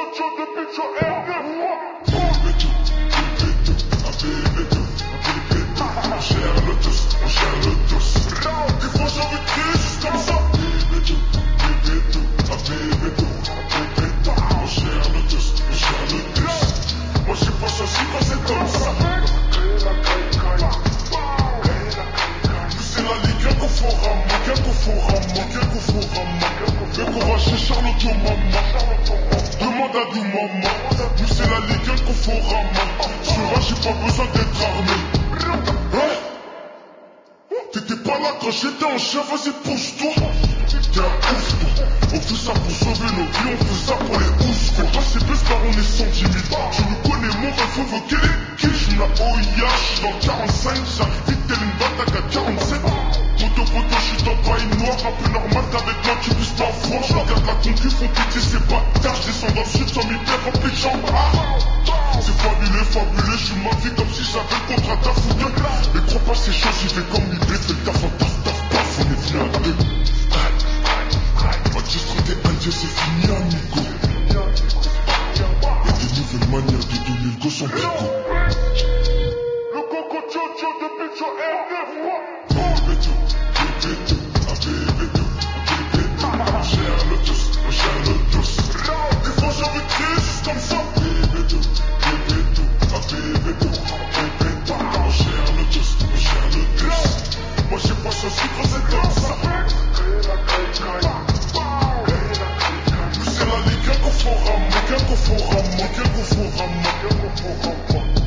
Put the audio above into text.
Demande à nous maman, nous c'est la Ligue 1 qu'on Conforama. Sur j'ai pas besoin d'être armé. Hein? T'étais pas là quand j'étais en chef, vas-y pousse-toi. T'es un ouf toi. On fait ça pour sauver nos vies, on fait ça pour les ouf quoi. Pas c'est plus par on est 110 000. Tu me connais mon ref, on veut quel est qui. J'suis la OIA, j'suis dans 45, j'arrive vite tel une batte à 47. Poto, j'suis dans paille noire, un peu normal qu'avec moi tu puisses pas voir. J'regarde la concu, font pitié c'est bâtards. J'descends dans le sud sans m'y perdre rempli de chambres. C'est fabuleux, j'suis ma vie comme si j'avais le contrat d'un fougueux. Mais crois pas ces choses, j'y vais comme l'idée, fais le taf en taf, paf, on est venu à deux. Ma distrité indien c'est fini amigo. Y'a des nouvelles manières de donner le go sans brico. Le coco Jojo de Picho R9. Moi j'ai pas choisi quand c'est comme ça. Nous c'est la Ligue 1 Conforama.